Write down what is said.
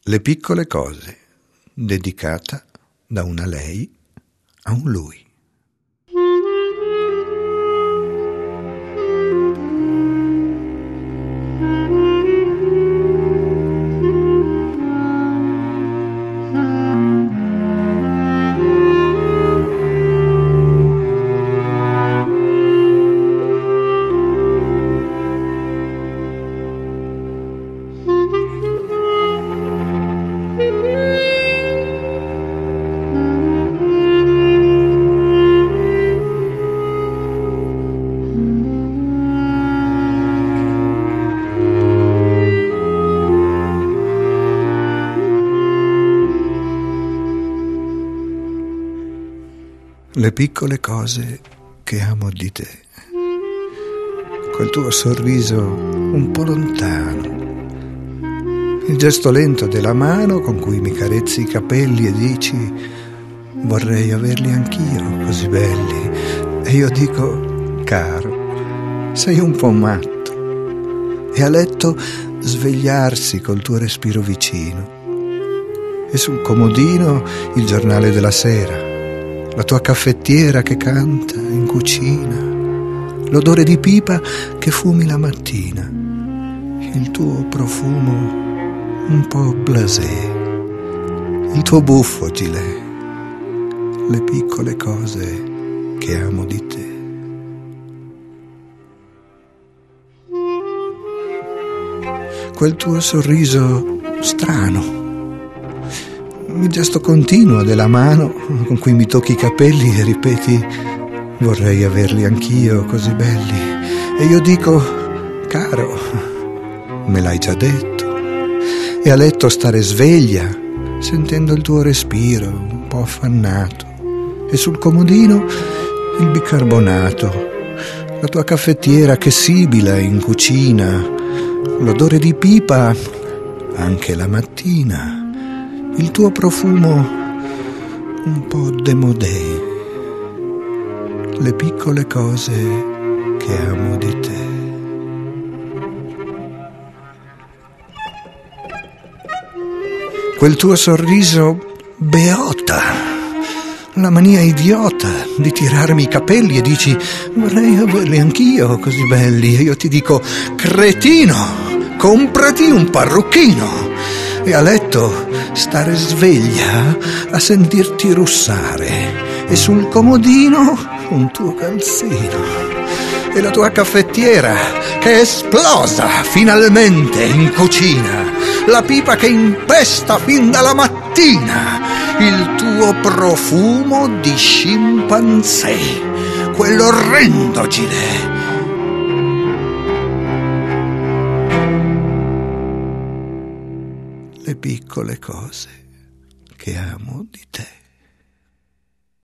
Le piccole cose, dedicata da una lei a un lui. Le piccole cose che amo di te, quel tuo sorriso un po' lontano, il gesto lento della mano con cui mi carezzi i capelli e dici vorrei averli anch'io così belli, e io dico caro, sei un po' matto, e a letto svegliarsi col tuo respiro vicino, e sul comodino il giornale della sera, la tua caffettiera che canta in cucina, l'odore di pipa che fumi la mattina, il tuo profumo un po' blasé, il tuo buffo gilet, le piccole cose che amo di te. Quel tuo sorriso strano, il gesto continuo della mano con cui mi tocchi i capelli e ripeti vorrei averli anch'io così belli, e io dico caro, me l'hai già detto, e a letto stare sveglia sentendo il tuo respiro un po' affannato, e sul comodino il bicarbonato, la tua caffettiera che sibila in cucina, l'odore di pipa anche la mattina, il tuo profumo un po' démodé, le piccole cose che amo di te. Quel tuo sorriso beota, la mania idiota di tirarmi i capelli e dici vorrei averli anch'io così belli, e io ti dico cretino, comprati un parrucchino, e a letto stare sveglia a sentirti russare, e sul comodino un tuo calzino, e la tua caffettiera che è esplosa finalmente in cucina, la pipa che impesta fin dalla mattina, il tuo profumo di scimpanzé, quell'orrendo gilet. Le piccole cose che amo di te.